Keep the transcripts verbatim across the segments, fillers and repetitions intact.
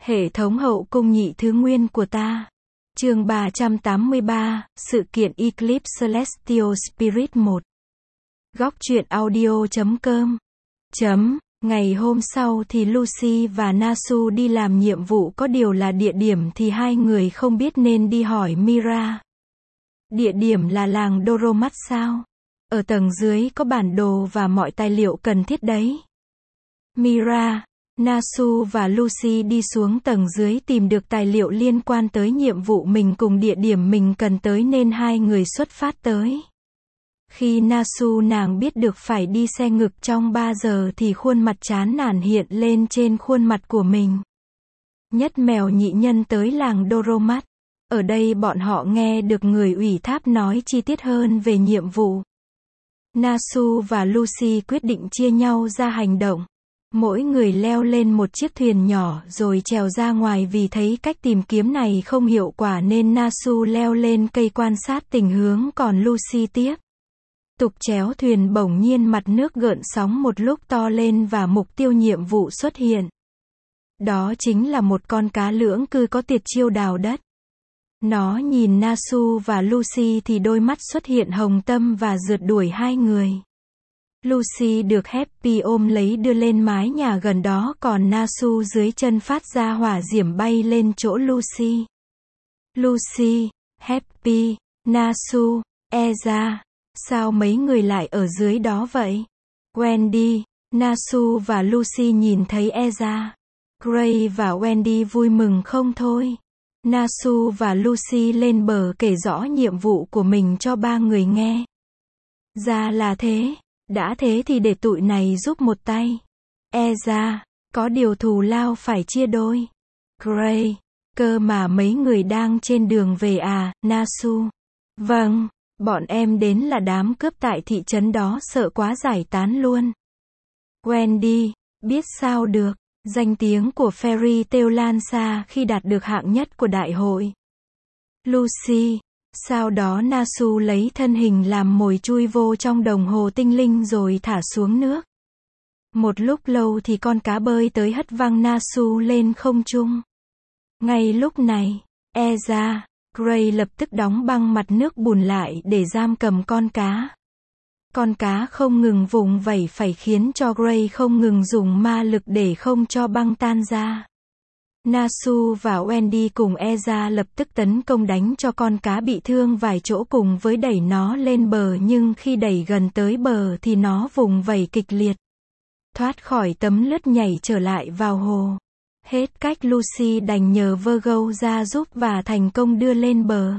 Hệ thống hậu cung nhị thứ nguyên của ta. Chương ba trăm tám mươi ba, sự kiện Eclipse Celestial Spirit một. Góc truyện audio chấm com. Chấm. Ngày hôm sau thì Lucy và Nasu đi làm nhiệm vụ, có điều là địa điểm thì hai người không biết nên đi hỏi Mira. Địa điểm là làng Doromat sao? Ở tầng dưới có bản đồ và mọi tài liệu cần thiết đấy. Mira, Nasu và Lucy đi xuống tầng dưới tìm được tài liệu liên quan tới nhiệm vụ mình cùng địa điểm mình cần tới nên hai người xuất phát tới. Khi Nasu nàng biết được phải đi xe ngực trong ba giờ thì khuôn mặt chán nản hiện lên trên khuôn mặt của mình. Nhất mèo nhị nhân tới làng Doromat. Ở đây bọn họ nghe được người ủy thác nói chi tiết hơn về nhiệm vụ. Nasu và Lucy quyết định chia nhau ra hành động. Mỗi người leo lên một chiếc thuyền nhỏ rồi trèo ra ngoài, vì thấy cách tìm kiếm này không hiệu quả nên Nasu leo lên cây quan sát tình hướng, còn Lucy tiếp tục chéo thuyền. Bỗng nhiên mặt nước gợn sóng một lúc to lên và mục tiêu nhiệm vụ xuất hiện. Đó chính là một con cá lưỡng cư có tuyệt chiêu đào đất. Nó nhìn Nasu và Lucy thì đôi mắt xuất hiện hồng tâm và rượt đuổi hai người. Lucy được Happy ôm lấy đưa lên mái nhà gần đó, còn Nasu dưới chân phát ra hỏa diễm bay lên chỗ Lucy. Lucy, Happy, Nasu, Eza, sao mấy người lại ở dưới đó vậy? Wendy, Nasu và Lucy nhìn thấy Eza, Gray và Wendy vui mừng không thôi. Nasu và Lucy lên bờ kể rõ nhiệm vụ của mình cho ba người nghe. Ra là thế. Đã thế thì để tụi này giúp một tay. Eza, có điều thù lao phải chia đôi. Gray, cơ mà mấy người đang trên đường về à? Nasu, vâng, bọn em đến là đám cướp tại thị trấn đó, sợ quá giải tán luôn. Wendy, biết sao được, danh tiếng của Fairy Tail lan xa khi đạt được hạng nhất của đại hội. Lucy, sau đó Nasu lấy thân hình làm mồi chui vô trong đồng hồ tinh linh rồi thả xuống nước. Một lúc lâu thì con cá bơi tới hất văng Nasu lên không trung. Ngay lúc này, Eza, Gray lập tức đóng băng mặt nước bùn lại để giam cầm con cá. Con cá không ngừng vùng vẫy phải khiến cho Gray không ngừng dùng ma lực để không cho băng tan ra. Nasu và Wendy cùng Eza lập tức tấn công đánh cho con cá bị thương vài chỗ cùng với đẩy nó lên bờ, nhưng khi đẩy gần tới bờ thì nó vùng vẫy kịch liệt. Thoát khỏi tấm lướt nhảy trở lại vào hồ. Hết cách, Lucy đành nhờ Virgo ra giúp và thành công đưa lên bờ.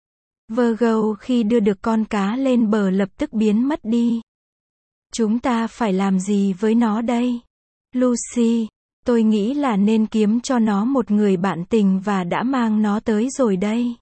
Virgo khi đưa được con cá lên bờ lập tức biến mất đi. Chúng ta phải làm gì với nó đây? Lucy, tôi nghĩ là nên kiếm cho nó một người bạn tình và đã mang nó tới rồi đây.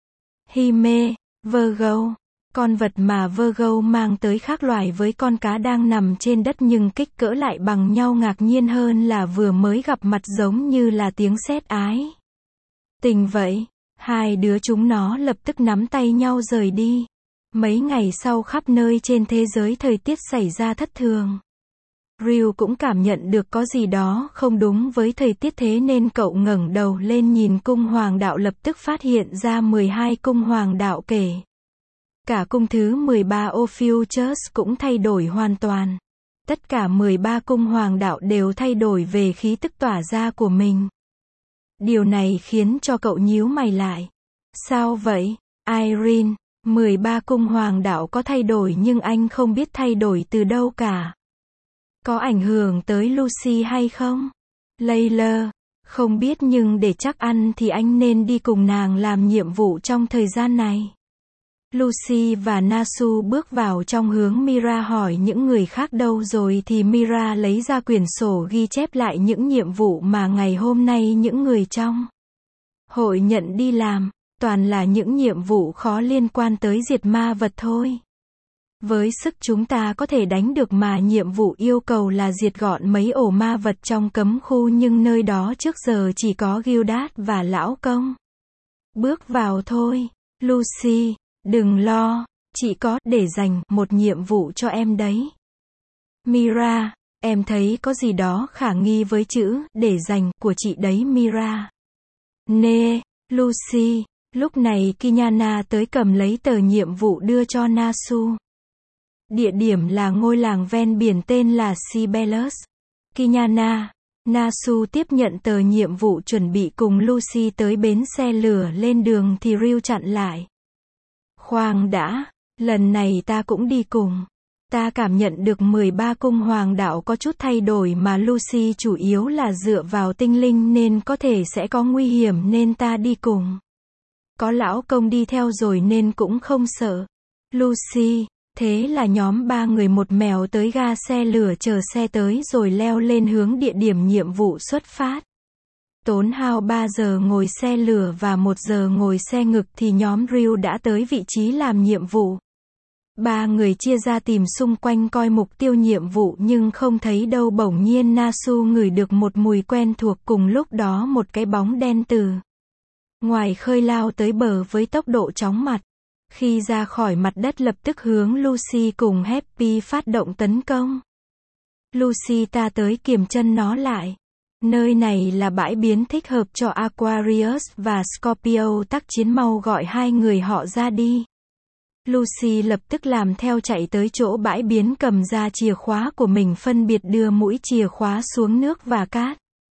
Hime, Virgo, con vật mà Virgo mang tới khác loài với con cá đang nằm trên đất nhưng kích cỡ lại bằng nhau, ngạc nhiên hơn là vừa mới gặp mặt giống như là tiếng sét ái tình vậy. Hai đứa chúng nó lập tức nắm tay nhau rời đi. Mấy ngày sau, khắp nơi trên thế giới thời tiết xảy ra thất thường. Ryu cũng cảm nhận được có gì đó không đúng với thời tiết, thế nên cậu ngẩng đầu lên nhìn cung hoàng đạo, lập tức phát hiện ra mười hai cung hoàng đạo, kể cả cung thứ mười ba Ophiuchus cũng thay đổi hoàn toàn. Tất cả mười ba cung hoàng đạo đều thay đổi về khí tức tỏa ra của mình. Điều này khiến cho cậu nhíu mày lại. Sao vậy, Irene? mười ba cung hoàng đạo có thay đổi nhưng anh không biết thay đổi từ đâu cả. Có ảnh hưởng tới Lucy hay không? Layla, không biết, nhưng để chắc ăn thì anh nên đi cùng nàng làm nhiệm vụ trong thời gian này. Lucy và Nasu bước vào trong hướng Mira hỏi những người khác đâu rồi thì Mira lấy ra quyển sổ ghi chép lại những nhiệm vụ mà ngày hôm nay những người trong hội nhận đi làm, toàn là những nhiệm vụ khó liên quan tới diệt ma vật thôi. Với sức chúng ta có thể đánh được, mà nhiệm vụ yêu cầu là diệt gọn mấy ổ ma vật trong cấm khu, nhưng nơi đó trước giờ chỉ có Gildas và lão công. Bước vào thôi. Lucy, đừng lo, chị có để dành một nhiệm vụ cho em đấy. Mira, Em thấy có gì đó khả nghi với chữ để dành của chị đấy Mira. Nè, Lucy. Lúc này Kinyana tới cầm lấy tờ nhiệm vụ đưa cho Nasu. Địa điểm là ngôi làng ven biển tên là Sibelius. Kinyana. Nasu tiếp nhận tờ nhiệm vụ chuẩn bị cùng Lucy tới bến xe lửa lên đường thì Ryu chặn lại. Khoan đã, lần này ta cũng đi cùng. Ta cảm nhận được mười ba cung hoàng đạo có chút thay đổi mà Lucy chủ yếu là dựa vào tinh linh nên có thể sẽ có nguy hiểm nên ta đi cùng. Có lão công đi theo rồi nên cũng không sợ. Lucy, thế là nhóm ba người một mèo tới ga xe lửa chờ xe tới rồi leo lên hướng địa điểm nhiệm vụ xuất phát. Tốn hao ba giờ ngồi xe lửa và một giờ ngồi xe ngực thì nhóm Ryu đã tới vị trí làm nhiệm vụ. Ba người chia ra tìm xung quanh coi mục tiêu nhiệm vụ nhưng không thấy đâu, bỗng nhiên Nasu ngửi được một mùi quen thuộc, cùng lúc đó một cái bóng đen từ ngoài khơi lao tới bờ với tốc độ chóng mặt. Khi ra khỏi mặt đất lập tức hướng Lucy cùng Happy phát động tấn công. Lucy, ta tới kiềm chân nó lại. Nơi này là bãi biến thích hợp cho Aquarius và Scorpio tác chiến, mau gọi hai người họ ra đi. Lucy lập tức làm theo chạy tới chỗ bãi biến, cầm ra chìa khóa của mình phân biệt đưa mũi chìa khóa xuống nước và cát.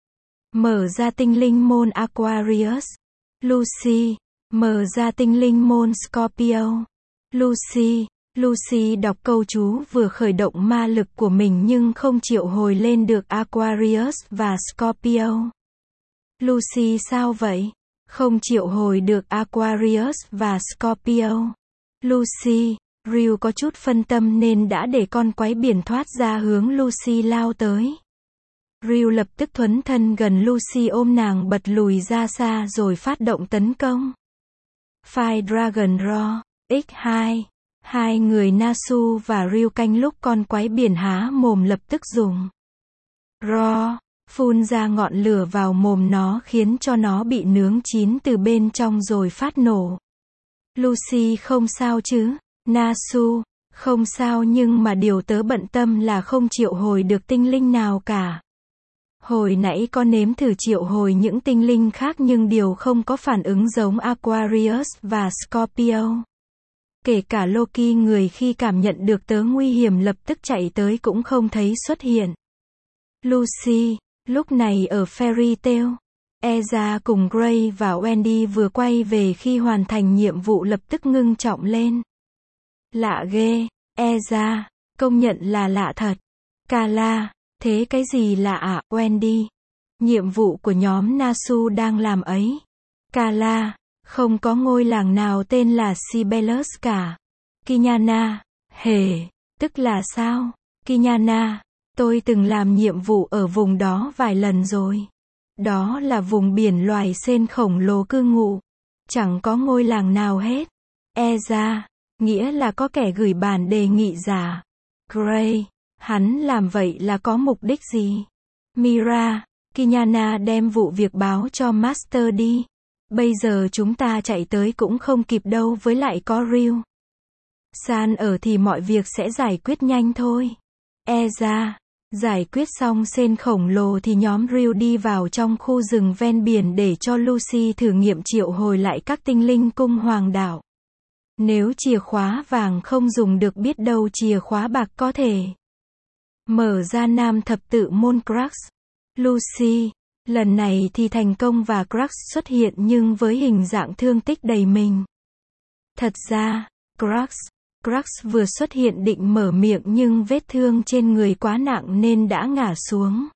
Mở ra tinh linh môn Aquarius. Lucy. Mở ra tinh linh môn Scorpio. Lucy. Lucy đọc câu chú vừa khởi động ma lực của mình nhưng không triệu hồi lên được Aquarius và Scorpio. Lucy, sao vậy? Không triệu hồi được Aquarius và Scorpio. Lucy. Ryu có chút phân tâm nên đã để con quái biển thoát ra hướng Lucy lao tới. Ryu lập tức thuấn thân gần Lucy, ôm nàng bật lùi ra xa rồi phát động tấn công. Fire Dragon Roar. nhân hai. Hai người Nasu và Ryu canh lúc con quái biển há mồm lập tức dùng Roar phun ra ngọn lửa vào mồm nó khiến cho nó bị nướng chín từ bên trong rồi phát nổ. Lucy, không sao chứ? Nasu. Không sao, nhưng mà điều tớ bận tâm là không triệu hồi được tinh linh nào cả. Hồi nãy con nếm thử triệu hồi những tinh linh khác nhưng điều không có phản ứng giống Aquarius và Scorpio. Kể cả Loki, người khi cảm nhận được tớ nguy hiểm lập tức chạy tới, cũng không thấy xuất hiện. Lucy. Lúc này ở Fairy Tail, Eza cùng Gray và Wendy vừa quay về khi hoàn thành nhiệm vụ lập tức ngưng trọng lên. Lạ ghê. Eza. Công nhận là lạ thật. Kala. Thế cái gì lạ ạ, Wendy? Nhiệm vụ của nhóm Nasu đang làm ấy. Kala. Không có ngôi làng nào tên là Sibelius cả. Kinyana. Hề. Tức là sao? Kinyana. Tôi từng làm nhiệm vụ ở vùng đó vài lần rồi. Đó là vùng biển loài sên khổng lồ cư ngụ. Chẳng có ngôi làng nào hết. Eza. Nghĩa là có kẻ gửi bản đề nghị giả. Gray. Hắn làm vậy là có mục đích gì? Mira. Kinyana, đem vụ việc báo cho Master đi. Bây giờ chúng ta chạy tới cũng không kịp đâu, với lại có Ryu San ở thì mọi việc sẽ giải quyết nhanh thôi. Eza. Giải quyết xong sên khổng lồ thì nhóm Ryu đi vào trong khu rừng ven biển để cho Lucy thử nghiệm triệu hồi lại các tinh linh cung hoàng đạo. Nếu chìa khóa vàng không dùng được, biết đâu chìa khóa bạc có thể mở ra nam thập tự môn Crux. Lucy. Lần này thì thành công và Crux xuất hiện nhưng với hình dạng thương tích đầy mình. Thật ra, Crux, Crux vừa xuất hiện định mở miệng nhưng vết thương trên người quá nặng nên đã ngã xuống.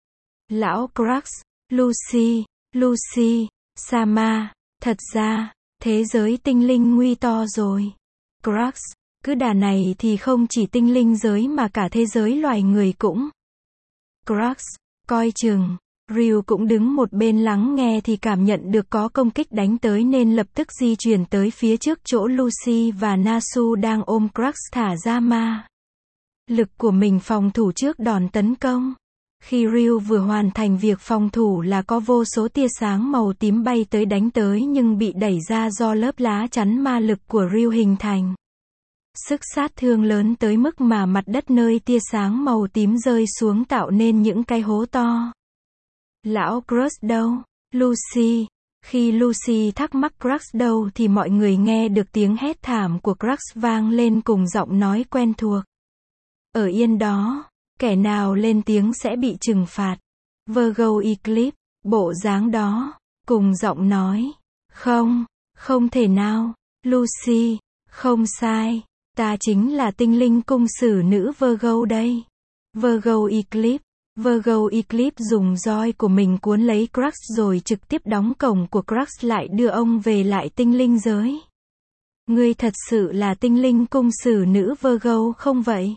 Lão Crux. Lucy. Lucy. Sama. Thật ra, thế giới tinh linh nguy to rồi. Crux. Cứ đà này thì không chỉ tinh linh giới mà cả thế giới loài người cũng. Crux. Coi chừng. Ryu cũng đứng một bên lắng nghe thì cảm nhận được có công kích đánh tới nên lập tức di chuyển tới phía trước chỗ Lucy và Nasu đang ôm Crux, thả ra ma lực của mình phòng thủ trước đòn tấn công. Khi Ryu vừa hoàn thành việc phòng thủ là có vô số tia sáng màu tím bay tới đánh tới nhưng bị đẩy ra do lớp lá chắn ma lực của Ryu hình thành. Sức sát thương lớn tới mức mà mặt đất nơi tia sáng màu tím rơi xuống tạo nên những cái hố to. Lão Crux đâu? Lucy. Khi Lucy thắc mắc Crux đâu thì mọi người nghe được tiếng hét thảm của Crux vang lên cùng giọng nói quen thuộc. Ở yên đó, kẻ nào lên tiếng sẽ bị trừng phạt. Virgo Eclipse, bộ dáng đó, cùng giọng nói. Không, không thể nào, Lucy, không sai, ta chính là tinh linh cung sử nữ Virgo đây. Virgo Eclipse. Virgo Eclipse dùng roi của mình cuốn lấy Crux rồi trực tiếp đóng cổng của Crux lại đưa ông về lại tinh linh giới. Ngươi thật sự là tinh linh cung sử nữ Virgo không vậy?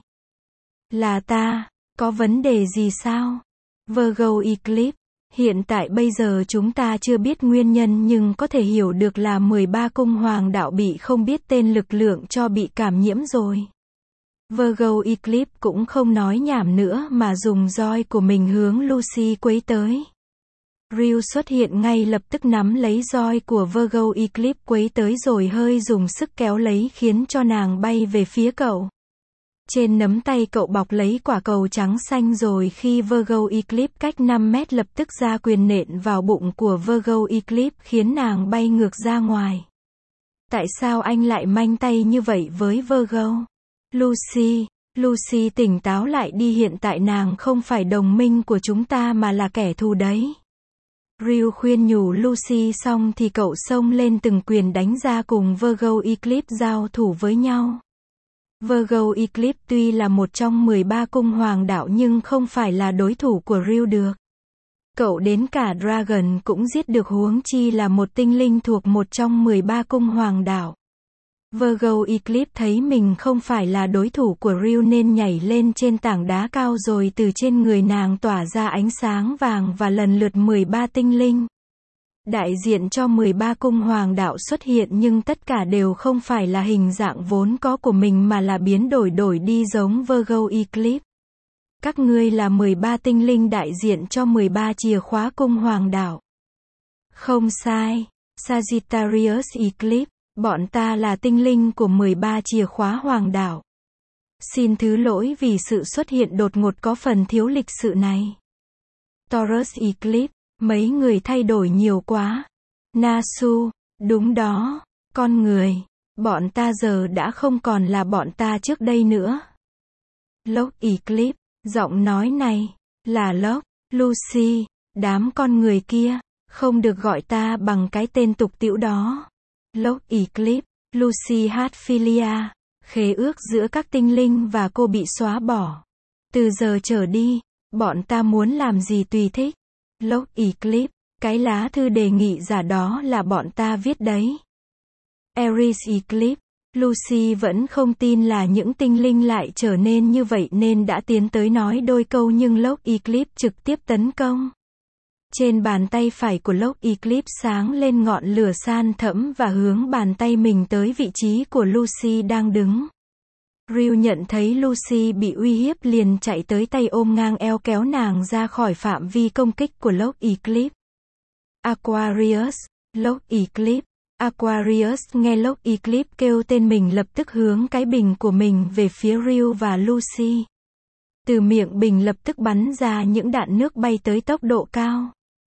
Là ta, có vấn đề gì sao? Virgo Eclipse, hiện tại bây giờ chúng ta chưa biết nguyên nhân nhưng có thể hiểu được là mười ba cung hoàng đạo bị không biết tên lực lượng cho bị cảm nhiễm rồi. Virgo Eclipse cũng không nói nhảm nữa mà dùng roi của mình hướng Lucy quấy tới. Ryu xuất hiện ngay lập tức nắm lấy roi của Virgo Eclipse quấy tới rồi hơi dùng sức kéo lấy khiến cho nàng bay về phía cậu. Trên nắm tay cậu bọc lấy quả cầu trắng xanh rồi khi Virgo Eclipse cách năm mét lập tức ra quyền nện vào bụng của Virgo Eclipse khiến nàng bay ngược ra ngoài. Tại sao anh lại manh tay như vậy với Virgo? Lucy, Lucy tỉnh táo lại đi, hiện tại nàng không phải đồng minh của chúng ta mà là kẻ thù đấy. Ryu khuyên nhủ Lucy xong thì cậu xông lên từng quyền đánh ra cùng Virgo Eclipse giao thủ với nhau. Virgo Eclipse tuy là một trong mười ba cung hoàng đạo nhưng không phải là đối thủ của Ryu được. Cậu đến cả Dragon cũng giết được huống chi là một tinh linh thuộc một trong mười ba cung hoàng đạo. Virgo Eclipse thấy mình không phải là đối thủ của Ryu nên nhảy lên trên tảng đá cao rồi từ trên người nàng tỏa ra ánh sáng vàng và lần lượt mười ba tinh linh. Đại diện cho mười ba cung hoàng đạo xuất hiện nhưng tất cả đều không phải là hình dạng vốn có của mình mà là biến đổi đổi đi giống Virgo Eclipse. Các ngươi là mười ba tinh linh đại diện cho mười ba chìa khóa cung hoàng đạo. Không sai, Sagittarius Eclipse. Bọn ta là tinh linh của mười ba chìa khóa hoàng đạo. Xin thứ lỗi vì sự xuất hiện đột ngột có phần thiếu lịch sự này. Taurus Eclipse, mấy người thay đổi nhiều quá. Nasu, đúng đó, con người, bọn ta giờ đã không còn là bọn ta trước đây nữa. Lốc Eclipse, giọng nói này, là Lốc, Lucy, đám con người kia, không được gọi ta bằng cái tên tục tĩu đó. Lốc Eclipse, Lucy Hatfilia, khế ước giữa các tinh linh và cô bị xóa bỏ. Từ giờ trở đi, bọn ta muốn làm gì tùy thích. Lốc Eclipse, cái lá thư đề nghị giả đó là bọn ta viết đấy. Aries Eclipse, Lucy vẫn không tin là những tinh linh lại trở nên như vậy nên đã tiến tới nói đôi câu nhưng Lốc Eclipse trực tiếp tấn công. Trên bàn tay phải của Lốc Eclipse sáng lên ngọn lửa san thẫm và hướng bàn tay mình tới vị trí của Lucy đang đứng. Ryu nhận thấy Lucy bị uy hiếp liền chạy tới tay ôm ngang eo kéo nàng ra khỏi phạm vi công kích của Lốc Eclipse. Aquarius, Lốc Eclipse. Aquarius nghe Lốc Eclipse kêu tên mình lập tức hướng cái bình của mình về phía Ryu và Lucy. Từ miệng bình lập tức bắn ra những đạn nước bay tới tốc độ cao.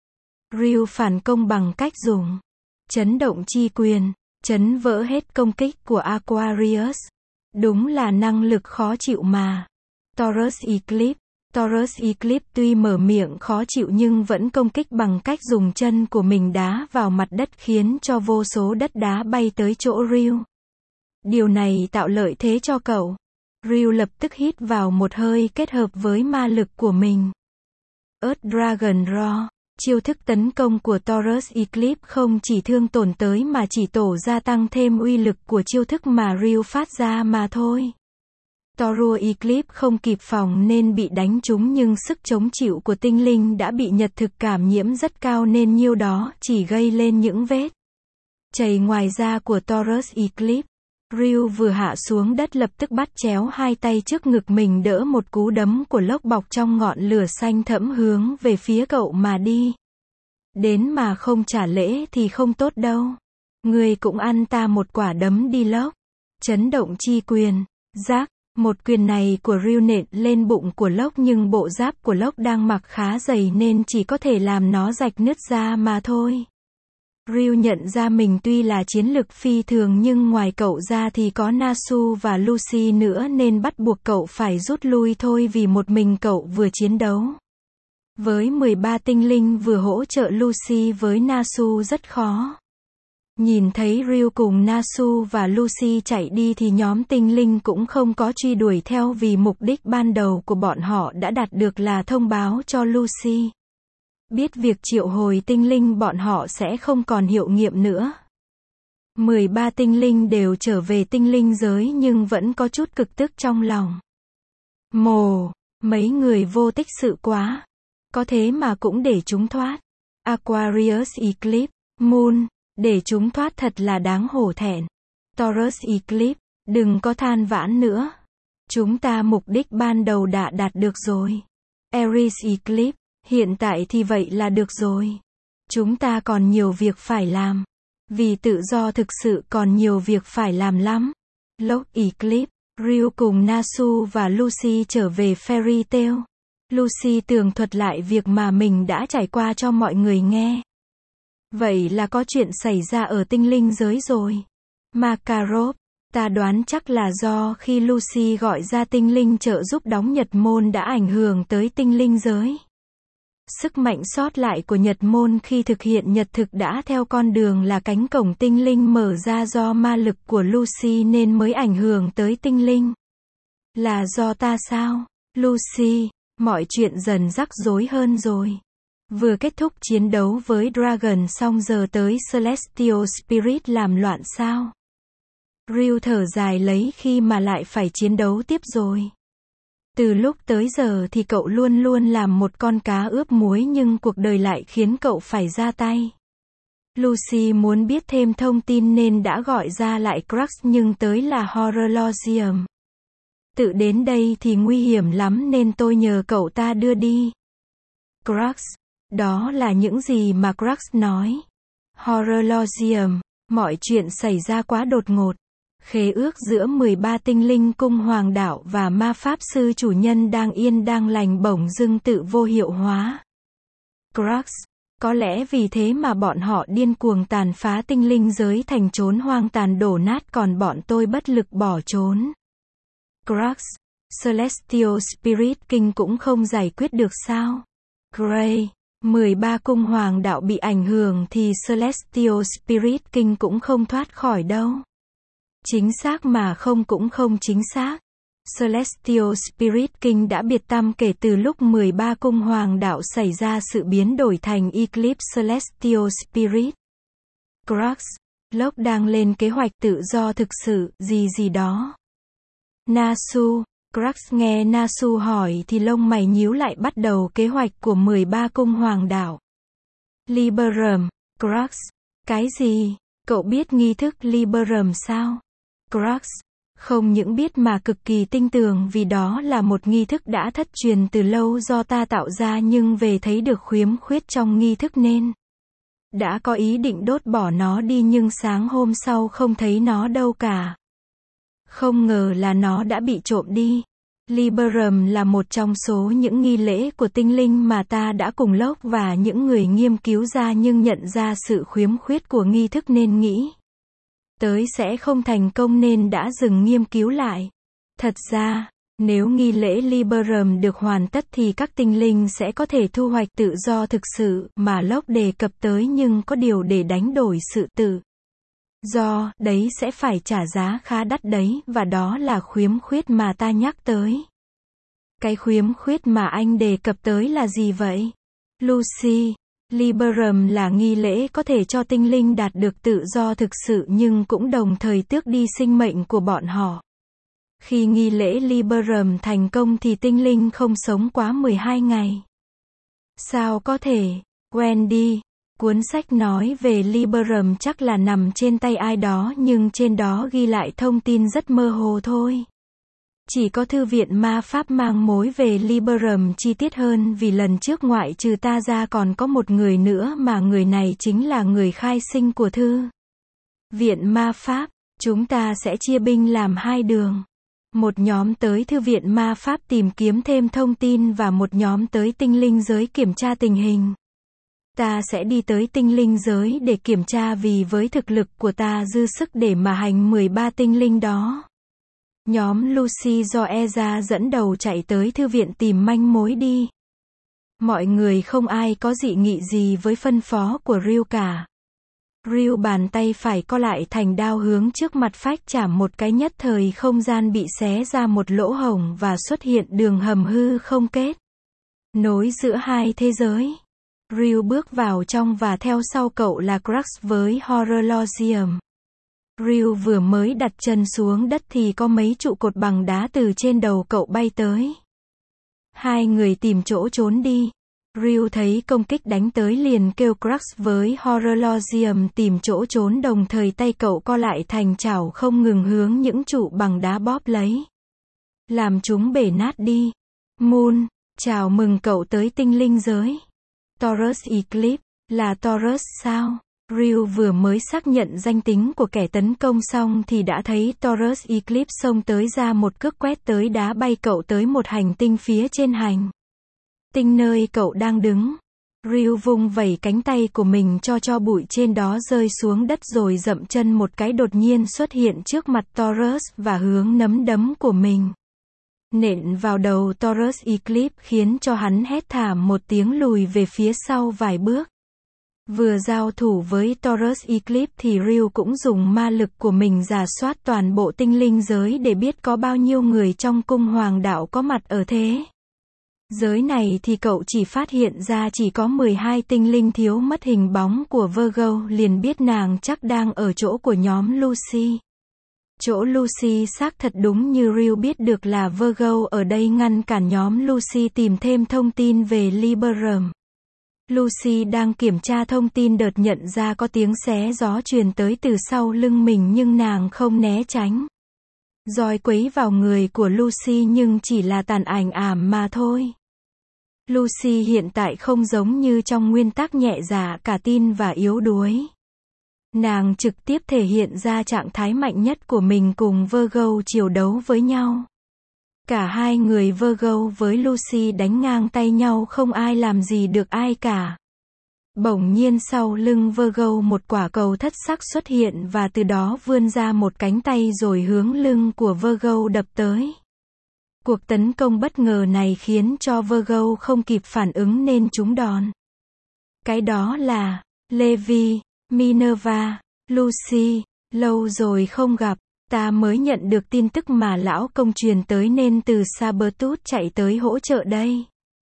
Ryu phản công bằng cách dùng chấn động chi quyền, chấn vỡ hết công kích của Aquarius. Đúng là năng lực khó chịu mà. Taurus Eclipse. Taurus Eclipse tuy mở miệng khó chịu nhưng vẫn công kích bằng cách dùng chân của mình đá vào mặt đất khiến cho vô số đất đá bay tới chỗ Ryu. Điều này tạo lợi thế cho cậu. Ryu lập tức hít vào một hơi kết hợp với ma lực của mình. Earth Dragon Roar. Chiêu thức tấn công của Taurus Eclipse không chỉ thương tổn tới mà chỉ tổ gia tăng thêm uy lực của chiêu thức mà Ryu phát ra mà thôi. Taurus Eclipse không kịp phòng nên bị đánh trúng nhưng sức chống chịu của tinh linh đã bị nhật thực cảm nhiễm rất cao nên nhiêu đó chỉ gây lên những vết chảy ngoài da của Taurus Eclipse. Ryu vừa hạ xuống đất lập tức bắt chéo hai tay trước ngực mình đỡ một cú đấm của lốc bọc trong ngọn lửa xanh thẫm hướng về phía cậu mà đi. Đến mà không trả lễ thì không tốt đâu. Ngươi cũng ăn ta một quả đấm đi Lốc. Chấn động chi quyền. Giác. Một quyền này của Ryu nện lên bụng của Locke nhưng bộ giáp của Locke đang mặc khá dày nên chỉ có thể làm nó rạch nứt ra mà thôi. Ryu nhận ra mình tuy là chiến lực phi thường nhưng ngoài cậu ra thì có Nasu và Lucy nữa nên bắt buộc cậu phải rút lui thôi vì một mình cậu vừa chiến đấu. Với mười ba tinh linh vừa hỗ trợ Lucy với Nasu rất khó. Nhìn thấy Ryu cùng Nasu và Lucy chạy đi thì nhóm tinh linh cũng không có truy đuổi theo vì mục đích ban đầu của bọn họ đã đạt được là thông báo cho Lucy. Biết việc triệu hồi tinh linh bọn họ sẽ không còn hiệu nghiệm nữa. mười ba tinh linh đều trở về tinh linh giới nhưng vẫn có chút cực tức trong lòng. Mồ, mấy người vô tích sự quá. Có thế mà cũng để chúng thoát. Aquarius Eclipse, Moon, để chúng thoát thật là đáng hổ thẹn. Taurus Eclipse, đừng có than vãn nữa. Chúng ta mục đích ban đầu đã đạt được rồi. Aries Eclipse, hiện tại thì vậy là được rồi. Chúng ta còn nhiều việc phải làm. Vì tự do thực sự còn nhiều việc phải làm lắm. Locke Eclipse, Ryu cùng Nasu và Lucy trở về Fairy Tail. Lucy tường thuật lại việc mà mình đã trải qua cho mọi người nghe. Vậy là có chuyện xảy ra ở tinh linh giới rồi. Makarov, ta đoán chắc là do khi Lucy gọi ra tinh linh trợ giúp đóng Nhật môn đã ảnh hưởng tới tinh linh giới. Sức mạnh sót lại của Nhật môn khi thực hiện nhật thực đã theo con đường là cánh cổng tinh linh mở ra do ma lực của Lucy nên mới ảnh hưởng tới tinh linh. Là do ta sao? Lucy, mọi chuyện dần rắc rối hơn rồi. Vừa kết thúc chiến đấu với Dragon xong giờ tới Celestial Spirit làm loạn sao? Ryu thở dài lấy khi mà lại phải chiến đấu tiếp rồi. Từ lúc tới giờ thì cậu luôn luôn làm một con cá ướp muối nhưng cuộc đời lại khiến cậu phải ra tay. Lucy muốn biết thêm thông tin nên đã gọi ra lại Crux nhưng tới là Horologium. Tự đến đây thì nguy hiểm lắm nên tôi nhờ cậu ta đưa đi. Crux. Đó là những gì mà Crux nói. Horologium. Mọi chuyện xảy ra quá đột ngột. Khế ước giữa mười ba tinh linh cung hoàng đạo và ma pháp sư chủ nhân đang yên đang lành bỗng dưng tự vô hiệu hóa. Crux. Có lẽ vì thế mà bọn họ điên cuồng tàn phá tinh linh giới thành chốn hoang tàn đổ nát còn bọn tôi bất lực bỏ trốn. Crux. Celestial Spirit King cũng không giải quyết được sao? Gray. mười ba cung hoàng đạo bị ảnh hưởng thì Celestial Spirit King cũng không thoát khỏi đâu. Chính xác mà không cũng không chính xác. Celestial Spirit King đã biệt tăm kể từ lúc mười ba cung hoàng đạo xảy ra sự biến đổi thành Eclipse Celestial Spirit. Crux. Locke đang lên kế hoạch tự do thực sự, gì gì đó. Nasu. Crux nghe Nasu hỏi thì lông mày nhíu lại bắt đầu kế hoạch của mười ba cung hoàng đạo. Liberum. Crux. Cái gì? Cậu biết nghi thức Liberum sao? Crux. Không những biết mà cực kỳ tinh tường vì đó là một nghi thức đã thất truyền từ lâu do ta tạo ra nhưng về thấy được khiếm khuyết trong nghi thức nên đã có ý định đốt bỏ nó đi nhưng sáng hôm sau không thấy nó đâu cả. Không ngờ là nó đã bị trộm đi. Liberum là một trong số những nghi lễ của tinh linh mà ta đã cùng Locke và những người nghiên cứu ra nhưng nhận ra sự khiếm khuyết của nghi thức nên nghĩ tới sẽ không thành công nên đã dừng nghiên cứu lại. Thật ra, nếu nghi lễ Liberum được hoàn tất thì các tinh linh sẽ có thể thu hoạch tự do thực sự mà Locke đề cập tới nhưng có điều để đánh đổi sự tự do, đấy sẽ phải trả giá khá đắt đấy và đó là khiếm khuyết mà ta nhắc tới. Cái khiếm khuyết mà anh đề cập tới là gì vậy? Lucy. Liberum là nghi lễ có thể cho tinh linh đạt được tự do thực sự nhưng cũng đồng thời tước đi sinh mệnh của bọn họ. Khi nghi lễ Liberum thành công thì tinh linh không sống quá mười hai ngày. Sao có thể? Wendy. Cuốn sách nói về Liberum chắc là nằm trên tay ai đó nhưng trên đó ghi lại thông tin rất mơ hồ thôi. Chỉ có thư viện ma pháp mang mối về Liberum chi tiết hơn vì lần trước ngoại trừ ta ra còn có một người nữa mà người này chính là người khai sinh của thư viện ma pháp. Chúng ta sẽ chia binh làm hai đường. Một nhóm tới thư viện ma pháp tìm kiếm thêm thông tin và một nhóm tới tinh linh giới kiểm tra tình hình. Ta sẽ đi tới tinh linh giới để kiểm tra vì với thực lực của ta dư sức để mà hành mười ba tinh linh đó. Nhóm Lucy do Eza dẫn đầu chạy tới thư viện tìm manh mối đi. Mọi người không ai có dị nghị gì với phân phó của Ryu cả. Ryu bàn tay phải co lại thành đao hướng trước mặt phách chạm một cái, nhất thời không gian bị xé ra một lỗ hổng và xuất hiện đường hầm hư không kết, nối giữa hai thế giới. Ryu bước vào trong và theo sau cậu là Crux với Horologium. Ryu vừa mới đặt chân xuống đất thì có mấy trụ cột bằng đá từ trên đầu cậu bay tới. Hai người tìm chỗ trốn đi. Ryu thấy công kích đánh tới liền kêu Crux với Horologium tìm chỗ trốn, đồng thời tay cậu co lại thành chảo không ngừng hướng những trụ bằng đá bóp lấy. Làm chúng bể nát đi. Moon, chào mừng cậu tới tinh linh giới. Taurus Eclipse, là Taurus sao? Ryu vừa mới xác nhận danh tính của kẻ tấn công xong thì đã thấy Taurus Eclipse xông tới ra một cước quét tới đá bay cậu tới một hành tinh phía trên hành tinh nơi cậu đang đứng. Ryu vung vẩy cánh tay của mình cho cho bụi trên đó rơi xuống đất rồi dậm chân một cái, đột nhiên xuất hiện trước mặt Taurus và hướng nắm đấm của mình nện vào đầu Taurus Eclipse khiến cho hắn hét thảm một tiếng lùi về phía sau vài bước. Vừa giao thủ với Taurus Eclipse thì Ryu cũng dùng ma lực của mình rà soát toàn bộ tinh linh giới để biết có bao nhiêu người trong cung hoàng đạo có mặt ở thế giới này thì cậu chỉ phát hiện ra chỉ có mười hai tinh linh, thiếu mất hình bóng của Virgo, liền biết nàng chắc đang ở chỗ của nhóm Lucy. Chỗ Lucy xác thật đúng như Ryu biết được là Virgo ở đây ngăn cản nhóm Lucy tìm thêm thông tin về Liberum. Lucy đang kiểm tra thông tin đợt nhận ra có tiếng xé gió truyền tới từ sau lưng mình nhưng nàng không né tránh. Roi quấy vào người của Lucy nhưng chỉ là tàn ảnh ảm mà thôi. Lucy hiện tại không giống như trong nguyên tắc nhẹ dạ cả tin và yếu đuối. Nàng trực tiếp thể hiện ra trạng thái mạnh nhất của mình cùng Virgo chiều đấu với nhau. Cả hai người Virgo với Lucy đánh ngang tay nhau, không ai làm gì được ai cả. Bỗng nhiên sau lưng Virgo một quả cầu thất sắc xuất hiện và từ đó vươn ra một cánh tay rồi hướng lưng của Virgo đập tới. Cuộc tấn công bất ngờ này khiến cho Virgo không kịp phản ứng nên trúng đòn. Cái đó là Levi, Minerva, Lucy, lâu rồi không gặp. Ta mới nhận được tin tức mà lão công truyền tới nên từ Sabertooth chạy tới hỗ trợ đây.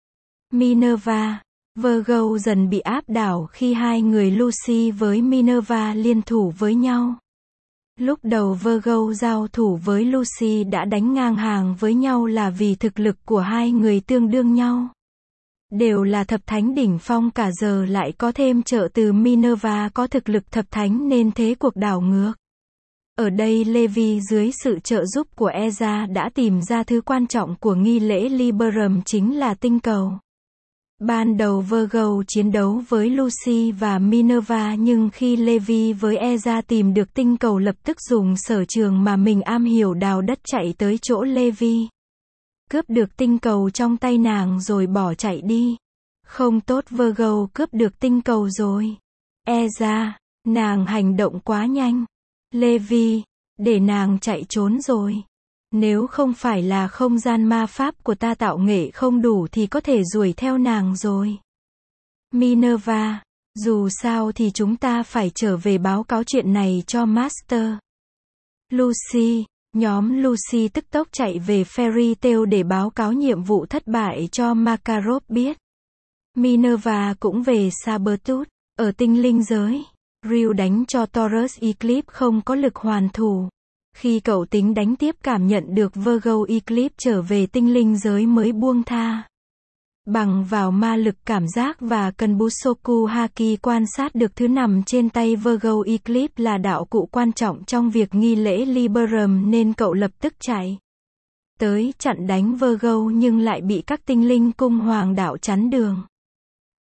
Minerva, Virgo dần bị áp đảo khi hai người Lucy với Minerva liên thủ với nhau. Lúc đầu Virgo giao thủ với Lucy đã đánh ngang hàng với nhau là vì thực lực của hai người tương đương nhau. Đều là thập thánh đỉnh phong, cả giờ lại có thêm trợ từ Minerva có thực lực thập thánh nên thế cuộc đảo ngược. Ở đây Levi dưới sự trợ giúp của Eza đã tìm ra thứ quan trọng của nghi lễ Liberum chính là tinh cầu. Ban đầu Virgo chiến đấu với Lucy và Minerva nhưng khi Levi với Eza tìm được tinh cầu lập tức dùng sở trường mà mình am hiểu đào đất chạy tới chỗ Levi. Cướp được tinh cầu trong tay nàng rồi bỏ chạy đi. Không tốt, Virgo cướp được tinh cầu rồi. Eza, nàng hành động quá nhanh. Levi, để nàng chạy trốn rồi. Nếu không phải là không gian ma pháp của ta tạo nghệ không đủ thì có thể đuổi theo nàng rồi. Minerva, dù sao thì chúng ta phải trở về báo cáo chuyện này cho Master. Lucy, nhóm Lucy tức tốc chạy về Fairy Tail để báo cáo nhiệm vụ thất bại cho Makarov biết. Minerva cũng về Sabertooth, ở tinh linh giới. Ryu đánh cho Taurus Eclipse không có lực hoàn thủ. Khi cậu tính đánh tiếp cảm nhận được Virgo Eclipse trở về tinh linh giới mới buông tha. Bằng vào ma lực cảm giác và cần Busoku Haki quan sát được thứ nằm trên tay Virgo Eclipse là đạo cụ quan trọng trong việc nghi lễ Liberum nên cậu lập tức chạy tới chặn đánh Virgo nhưng lại bị các tinh linh cung hoàng đạo chắn đường.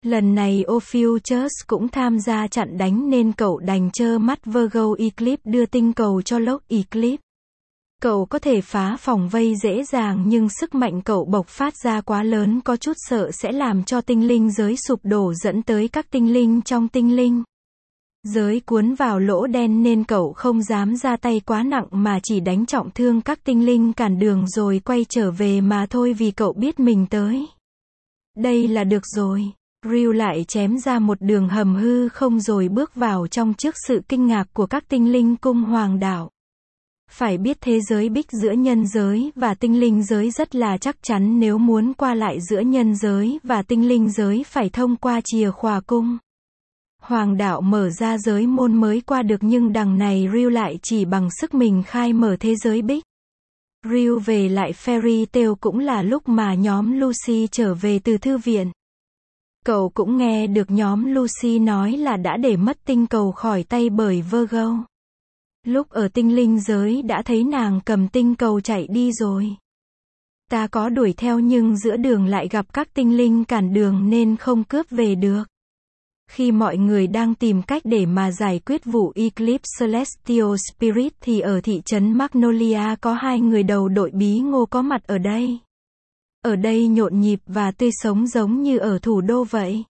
Lần này Ophiuchus cũng tham gia chặn đánh nên cậu đành trơ mắt Virgo Eclipse đưa tinh cầu cho Lok Eclipse. Cậu có thể phá phòng vây dễ dàng nhưng sức mạnh cậu bộc phát ra quá lớn, có chút sợ sẽ làm cho tinh linh giới sụp đổ dẫn tới các tinh linh trong tinh linh giới cuốn vào lỗ đen nên cậu không dám ra tay quá nặng mà chỉ đánh trọng thương các tinh linh cản đường rồi quay trở về mà thôi vì cậu biết mình tới đây là được rồi. Ryu lại chém ra một đường hầm hư không rồi bước vào trong trước sự kinh ngạc của các tinh linh cung hoàng đạo. Phải biết thế giới bích giữa nhân giới và tinh linh giới rất là chắc chắn, nếu muốn qua lại giữa nhân giới và tinh linh giới phải thông qua chìa khóa cung hoàng đạo mở ra giới môn mới qua được, nhưng đằng này Ryu lại chỉ bằng sức mình khai mở thế giới bích. Ryu về lại Fairy Tail cũng là lúc mà nhóm Lucy trở về từ thư viện. Cậu cũng nghe được nhóm Lucy nói là đã để mất tinh cầu khỏi tay bởi Virgo. Lúc ở tinh linh giới đã thấy nàng cầm tinh cầu chạy đi rồi. Ta có đuổi theo nhưng giữa đường lại gặp các tinh linh cản đường nên không cướp về được. Khi mọi người đang tìm cách để mà giải quyết vụ Eclipse Celestial Spirit thì ở thị trấn Magnolia có hai người đầu đội bí ngô có mặt ở đây. Ở đây nhộn nhịp và tươi sống giống như ở thủ đô vậy.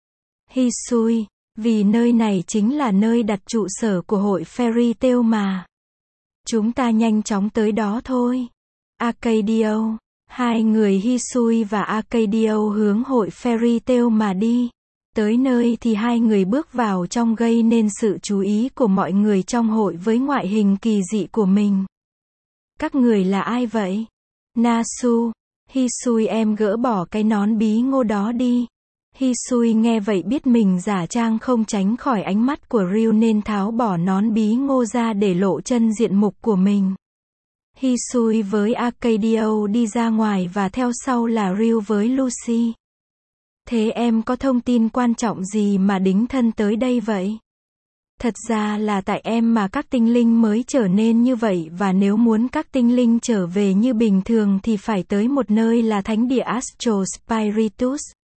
Hisui, vì nơi này chính là nơi đặt trụ sở của hội Fairy Tail mà. Chúng ta nhanh chóng tới đó thôi. Arcadio, hai người Hisui và Arcadio hướng hội Fairy Tail mà đi. Tới nơi thì hai người bước vào trong gây nên sự chú ý của mọi người trong hội với ngoại hình kỳ dị của mình. Các người là ai vậy? Nasu, Hisui em gỡ bỏ cái nón bí ngô đó đi. Hisui nghe vậy biết mình giả trang không tránh khỏi ánh mắt của Ryu nên tháo bỏ nón bí ngô ra để lộ chân diện mục của mình. Hisui với Arcadio đi ra ngoài và theo sau là Ryu với Lucy. Thế em có thông tin quan trọng gì mà đính thân tới đây vậy? Thật ra là tại em mà các tinh linh mới trở nên như vậy, và nếu muốn các tinh linh trở về như bình thường thì phải tới một nơi là thánh địa Astro Spiritus.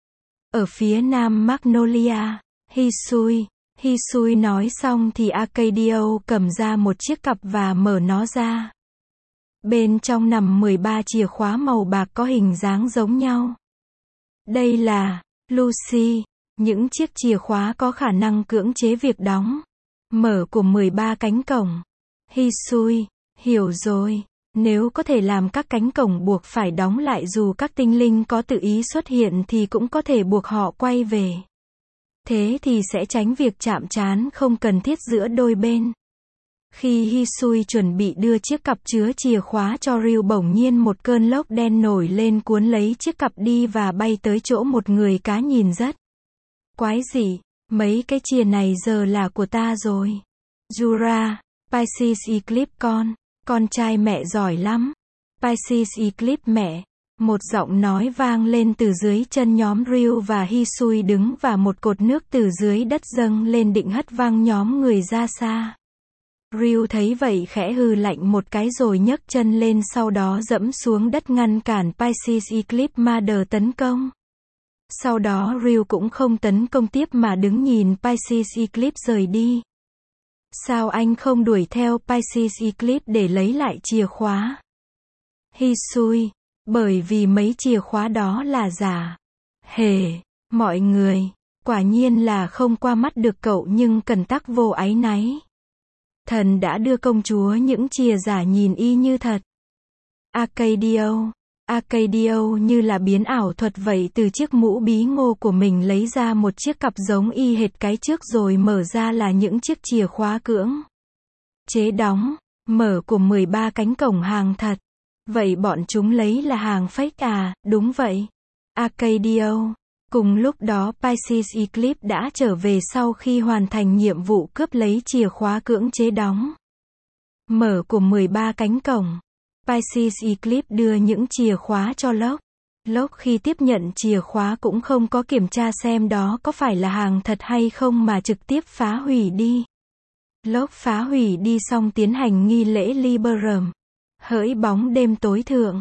Ở phía nam Magnolia. Hisui. Hisui nói xong thì Arcadio cầm ra một chiếc cặp và mở nó ra. Bên trong nằm mười ba chìa khóa màu bạc có hình dáng giống nhau. Đây là, Lucy, những chiếc chìa khóa có khả năng cưỡng chế việc đóng, mở của mười ba cánh cổng. Hisui, hiểu rồi, nếu có thể làm các cánh cổng buộc phải đóng lại dù các tinh linh có tự ý xuất hiện thì cũng có thể buộc họ quay về. Thế thì sẽ tránh việc chạm trán không cần thiết giữa đôi bên. Khi Hisui chuẩn bị đưa chiếc cặp chứa chìa khóa cho Ryu, bỗng nhiên một cơn lốc đen nổi lên cuốn lấy chiếc cặp đi và bay tới chỗ một người cá nhìn rất quái dị. Mấy cái chìa này giờ là của ta rồi. Jura, Pisces Eclipse con, con trai mẹ giỏi lắm. Pisces Eclipse mẹ. Một giọng nói vang lên từ dưới chân nhóm Ryu và Hisui đứng, và một cột nước từ dưới đất dâng lên định hất văng nhóm người ra xa. Ryu thấy vậy khẽ hừ lạnh một cái rồi nhấc chân lên, sau đó dẫm xuống đất ngăn cản Pisces Eclipse Mother tấn công. Sau đó Ryu cũng không tấn công tiếp mà đứng nhìn Pisces Eclipse rời đi. Sao anh không đuổi theo Pisces Eclipse để lấy lại chìa khóa? Hisui, bởi vì mấy chìa khóa đó là giả. Hề, mọi người, quả nhiên là không qua mắt được cậu nhưng cần tắc vô áy náy. Thần đã đưa công chúa những chìa giả nhìn y như thật. Arcadio, Arcadio như là biến ảo thuật vậy, từ chiếc mũ bí ngô của mình lấy ra một chiếc cặp giống y hệt cái trước rồi mở ra là những chiếc chìa khóa cưỡng chế đóng, mở của mười ba cánh cổng hàng thật. Vậy bọn chúng lấy là hàng fake à? Đúng vậy. Arcadio. Cùng lúc đó Pisces Eclipse đã trở về sau khi hoàn thành nhiệm vụ cướp lấy chìa khóa cưỡng chế đóng, mở của mười ba cánh cổng. Pisces Eclipse đưa những chìa khóa cho Locke. Locke khi tiếp nhận chìa khóa cũng không có kiểm tra xem đó có phải là hàng thật hay không mà trực tiếp phá hủy đi. Locke phá hủy đi xong tiến hành nghi lễ Liberum, hỡi bóng đêm tối thượng.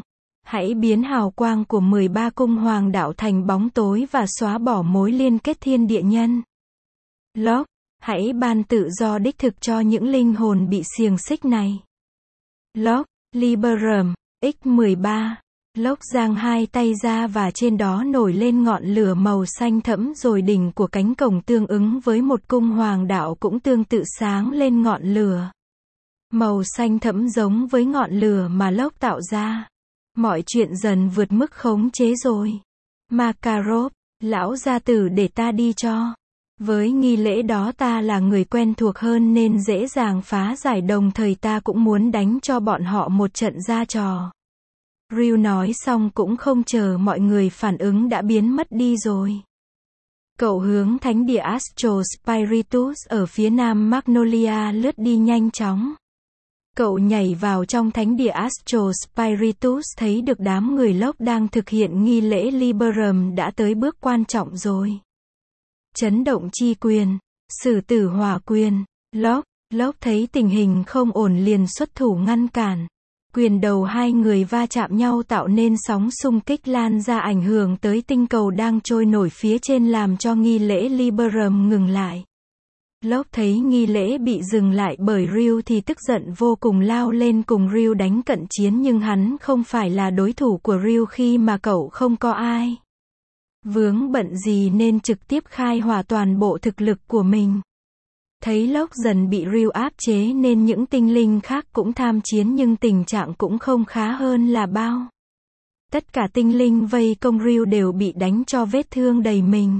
Hãy biến hào quang của mười ba cung hoàng đạo thành bóng tối và xóa bỏ mối liên kết thiên địa nhân. Locke, hãy ban tự do đích thực cho những linh hồn bị xiềng xích này. Locke, Liberum, x mười ba. Locke giang hai tay ra và trên đó nổi lên ngọn lửa màu xanh thẫm, rồi đỉnh của cánh cổng tương ứng với một cung hoàng đạo cũng tương tự sáng lên ngọn lửa màu xanh thẫm giống với ngọn lửa mà Locke tạo ra. Mọi chuyện dần vượt mức khống chế rồi. Makarov, lão gia tử để ta đi cho. Với nghi lễ đó ta là người quen thuộc hơn nên dễ dàng phá giải, đồng thời ta cũng muốn đánh cho bọn họ một trận ra trò. Ryu nói xong cũng không chờ mọi người phản ứng đã biến mất đi rồi. Cậu hướng thánh địa Astro Spiritus ở phía nam Magnolia lướt đi nhanh chóng. Cậu nhảy vào trong thánh địa Astro Spiritus, thấy được đám người Locke đang thực hiện nghi lễ Liberum đã tới bước quan trọng rồi. Chấn động chi quyền, sử tử hỏa quyền. Locke, Locke thấy tình hình không ổn liền xuất thủ ngăn cản. Quyền đầu hai người va chạm nhau tạo nên sóng xung kích lan ra ảnh hưởng tới tinh cầu đang trôi nổi phía trên, làm cho nghi lễ Liberum ngừng lại. Locke thấy nghi lễ bị dừng lại bởi Ryu thì tức giận vô cùng, lao lên cùng Ryu đánh cận chiến, nhưng hắn không phải là đối thủ của Ryu khi mà cậu không có ai vướng bận gì nên trực tiếp khai hỏa toàn bộ thực lực của mình. Thấy Locke dần bị Ryu áp chế nên những tinh linh khác cũng tham chiến, nhưng tình trạng cũng không khá hơn là bao. Tất cả tinh linh vây công Ryu đều bị đánh cho vết thương đầy mình.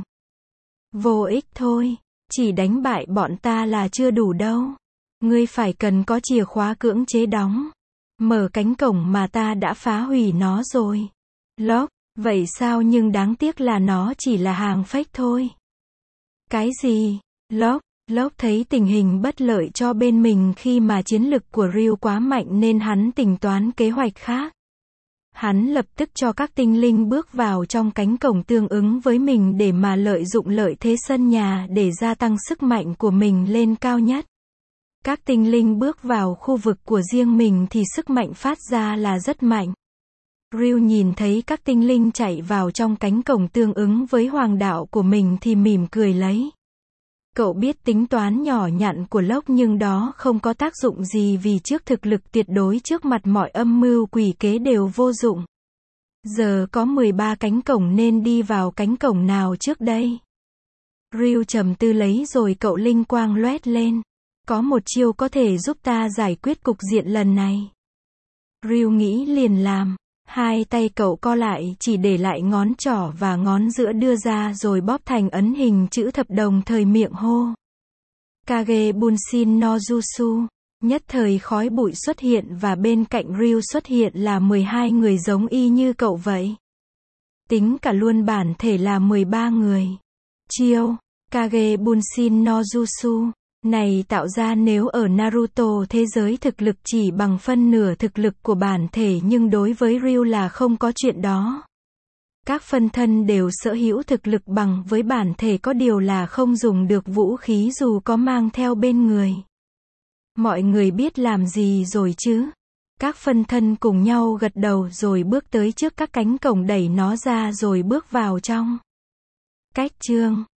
Vô ích thôi, chỉ đánh bại bọn ta là chưa đủ đâu. Ngươi phải cần có chìa khóa cưỡng chế đóng mở cánh cổng mà ta đã phá hủy nó rồi. Locke, vậy sao, nhưng đáng tiếc là nó chỉ là hàng fake thôi. Cái gì? Locke, Locke thấy tình hình bất lợi cho bên mình khi mà chiến lực của Ryu quá mạnh nên hắn tính toán kế hoạch khác. Hắn lập tức cho các tinh linh bước vào trong cánh cổng tương ứng với mình để mà lợi dụng lợi thế sân nhà để gia tăng sức mạnh của mình lên cao nhất. Các tinh linh bước vào khu vực của riêng mình thì sức mạnh phát ra là rất mạnh. Ryu nhìn thấy các tinh linh chạy vào trong cánh cổng tương ứng với hoàng đạo của mình thì mỉm cười lấy. Cậu biết tính toán nhỏ nhặn của Locke nhưng đó không có tác dụng gì, vì trước thực lực tuyệt đối trước mặt mọi âm mưu quỷ kế đều vô dụng. Giờ có mười ba cánh cổng, nên đi vào cánh cổng nào trước đây? Ryu trầm tư lấy rồi cậu linh quang loét lên. Có một chiêu có thể giúp ta giải quyết cục diện lần này. Ryu nghĩ liền làm. Hai tay cậu co lại, chỉ để lại ngón trỏ và ngón giữa đưa ra rồi bóp thành ấn hình chữ thập, đồng thời miệng hô Kage Bunshin no Jutsu. Nhất thời khói bụi xuất hiện và bên cạnh Ryu xuất hiện là mười hai người giống y như cậu vậy. Tính cả luôn bản thể là mười ba người. Chiêu Kage Bunshin no Jutsu này tạo ra nếu ở Naruto thế giới thực lực chỉ bằng phân nửa thực lực của bản thể, nhưng đối với Ryu là không có chuyện đó. Các phân thân đều sở hữu thực lực bằng với bản thể, có điều là không dùng được vũ khí dù có mang theo bên người. Mọi người biết làm gì rồi chứ? Các phân thân cùng nhau gật đầu rồi bước tới trước các cánh cổng, đẩy nó ra rồi bước vào trong. Cách chương